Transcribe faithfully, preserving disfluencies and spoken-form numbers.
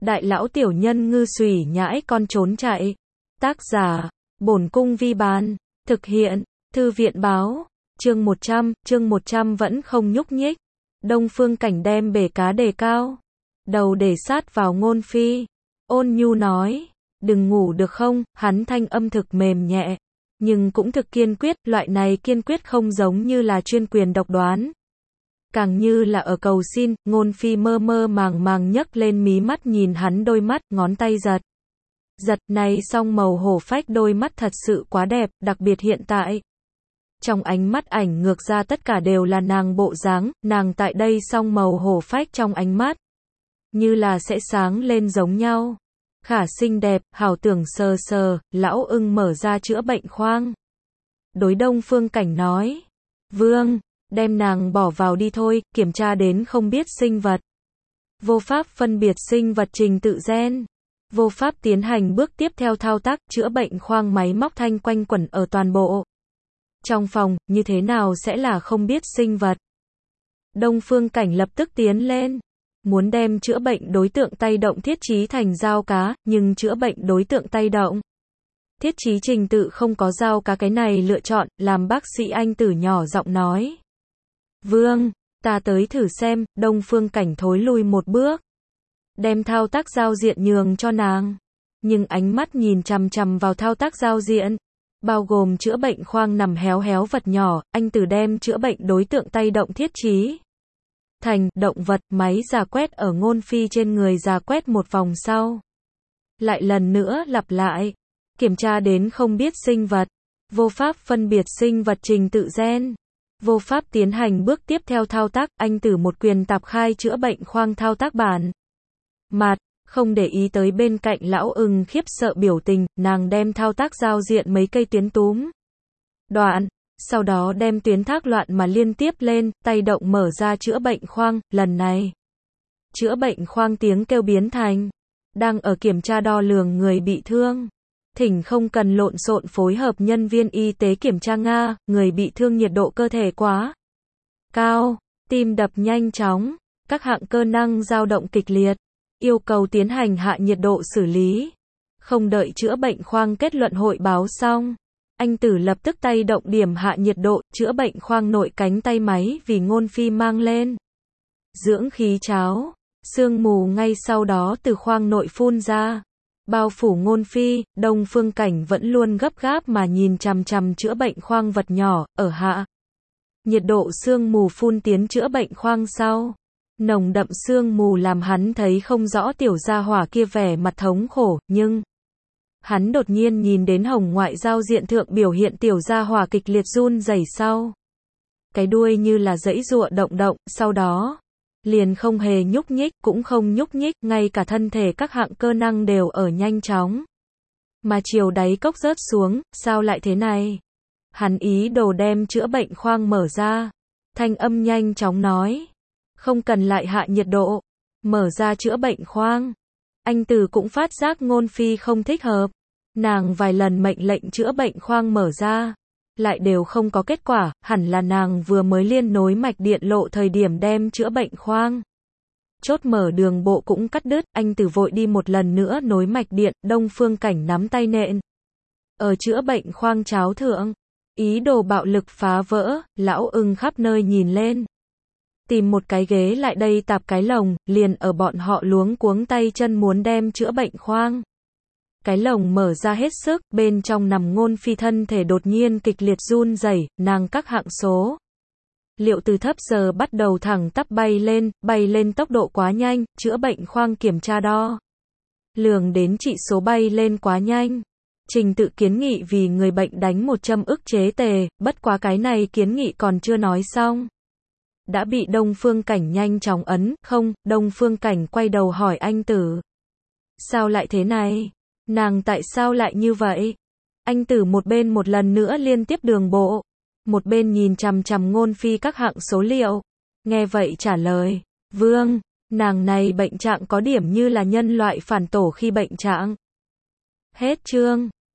đại lão tiểu nhân ngư xùy nhãi con trốn chạy. Tác giả, Bổn Cung Vi Bán. Thực hiện, Thư viện Báo. Chương một trăm, chương một trăm vẫn không nhúc nhích. Đông Phương Cảnh đem bể cá đề cao. Đầu để sát vào Ngôn Phi. Ôn nhu nói, đừng ngủ được không, hắn thanh âm thực mềm nhẹ. Nhưng cũng thực kiên quyết, loại này kiên quyết không giống như là chuyên quyền độc đoán. Càng như là ở cầu xin. Ngôn Phi mơ mơ màng màng nhấc lên mí mắt nhìn hắn đôi mắt, ngón tay giật. Giật này song màu hổ phách đôi mắt thật sự quá đẹp, đặc biệt hiện tại. Trong ánh mắt ảnh ngược ra tất cả đều là nàng bộ dáng, nàng tại đây song màu hổ phách trong ánh mắt. Như là sẽ sáng lên giống nhau. Khả xinh đẹp, hảo tưởng sờ sờ, lão ưng mở ra chữa bệnh khoang. Đối Đông Phương Cảnh nói. Vương, đem nàng bỏ vào đi thôi, kiểm tra đến không biết sinh vật. Vô pháp phân biệt sinh vật trình tự gen. Vô pháp tiến hành bước tiếp theo thao tác, chữa bệnh khoang máy móc thanh quanh quẩn ở toàn bộ. Trong phòng, như thế nào sẽ là không biết sinh vật? Đông Phương Cảnh lập tức tiến lên. Muốn đem chữa bệnh đối tượng tay động thiết trí thành dao cá, nhưng chữa bệnh đối tượng tay động. Thiết trí trình tự không có dao cá cái này lựa chọn, làm bác sĩ Anh Tử nhỏ giọng nói. Vương, ta tới thử xem. Đông Phương Cảnh thối lui một bước. Đem thao tác giao diện nhường cho nàng. Nhưng ánh mắt nhìn chằm chằm vào thao tác giao diện. Bao gồm chữa bệnh khoang nằm héo héo vật nhỏ, Anh Tử đem chữa bệnh đối tượng tay động thiết trí thành động vật, máy rà quét ở Ngôn Phi trên người rà quét một vòng sau. Lại lần nữa lặp lại. Kiểm tra đến không biết sinh vật. Vô pháp phân biệt sinh vật trình tự gen. Vô pháp tiến hành bước tiếp theo thao tác. Anh Tử một quyền tạp khai chữa bệnh khoang thao tác bản. Mặt, không để ý tới bên cạnh lão ưng khiếp sợ biểu tình, nàng đem thao tác giao diện mấy cây tuyến túm. Đoạn. Sau đó đem tuyến thác loạn mà liên tiếp lên, tay động mở ra chữa bệnh khoang, lần này. Chữa bệnh khoang tiếng kêu biến thành. Đang ở kiểm tra đo lường người bị thương. Thỉnh không cần lộn xộn phối hợp nhân viên y tế kiểm tra Nga, người bị thương nhiệt độ cơ thể quá cao, tim đập nhanh chóng, các hạng cơ năng dao động kịch liệt, yêu cầu tiến hành hạ nhiệt độ xử lý. Không đợi chữa bệnh khoang kết luận hội báo xong. Anh Tử lập tức tay động điểm hạ nhiệt độ, chữa bệnh khoang nội cánh tay máy vì Ngôn Phi mang lên. Dưỡng khí cháo, sương mù ngay sau đó từ khoang nội phun ra. Bao phủ Ngôn Phi, Đông Phương Cảnh vẫn luôn gấp gáp mà nhìn chằm chằm chữa bệnh khoang vật nhỏ, ở hạ. Nhiệt độ sương mù phun tiến chữa bệnh khoang sau. Nồng đậm sương mù làm hắn thấy không rõ tiểu gia hỏa kia vẻ mặt thống khổ, nhưng hắn đột nhiên nhìn đến hồng ngoại giao diện thượng biểu hiện tiểu gia hỏa kịch liệt run rẩy sau. Cái đuôi như là giãy giụa động động, sau đó liền không hề nhúc nhích, cũng không nhúc nhích, ngay cả thân thể các hạng cơ năng đều ở nhanh chóng. Mà chiều đáy cốc rớt xuống, sao lại thế này? Hắn ý đồ đem chữa bệnh khoang mở ra. Thanh âm nhanh chóng nói. Không cần lại hạ nhiệt độ. Mở ra chữa bệnh khoang. Anh Tử cũng phát giác Ngôn Phi không thích hợp. Nàng vài lần mệnh lệnh chữa bệnh khoang mở ra. Lại đều không có kết quả, hẳn là nàng vừa mới liên nối mạch điện lộ thời điểm đem chữa bệnh khoang. Chốt mở đường bộ cũng cắt đứt, Anh Tử vội đi một lần nữa nối mạch điện, Đông Phương Cảnh nắm tay nện. Ở chữa bệnh khoang cháo thượng, ý đồ bạo lực phá vỡ, lão ưng khắp nơi nhìn lên. Tìm một cái ghế lại đây tạp cái lồng, liền ở bọn họ luống cuống tay chân muốn đem chữa bệnh khoang. Cái lồng mở ra hết sức, bên trong nằm Ngôn Phi thân thể đột nhiên kịch liệt run rẩy, nàng các hạng số. Liệu từ thấp giờ bắt đầu thẳng tắp bay lên, bay lên tốc độ quá nhanh, chữa bệnh khoang kiểm tra đo. Lường đến trị số bay lên quá nhanh. Trình tự kiến nghị vì người bệnh đánh một châm ức chế tề, bất quá cái này kiến nghị còn chưa nói xong. Đã bị Đông Phương Cảnh nhanh chóng ấn, không, Đông Phương Cảnh quay đầu hỏi Anh Tử. Sao lại thế này? Nàng tại sao lại như vậy? Anh Tử một bên một lần nữa liên tiếp đường bộ. Một bên nhìn chằm chằm Ngôn Phi các hạng số liệu. Nghe vậy trả lời. Vương, nàng này bệnh trạng có điểm như là nhân loại phản tổ khi bệnh trạng. Hết chương.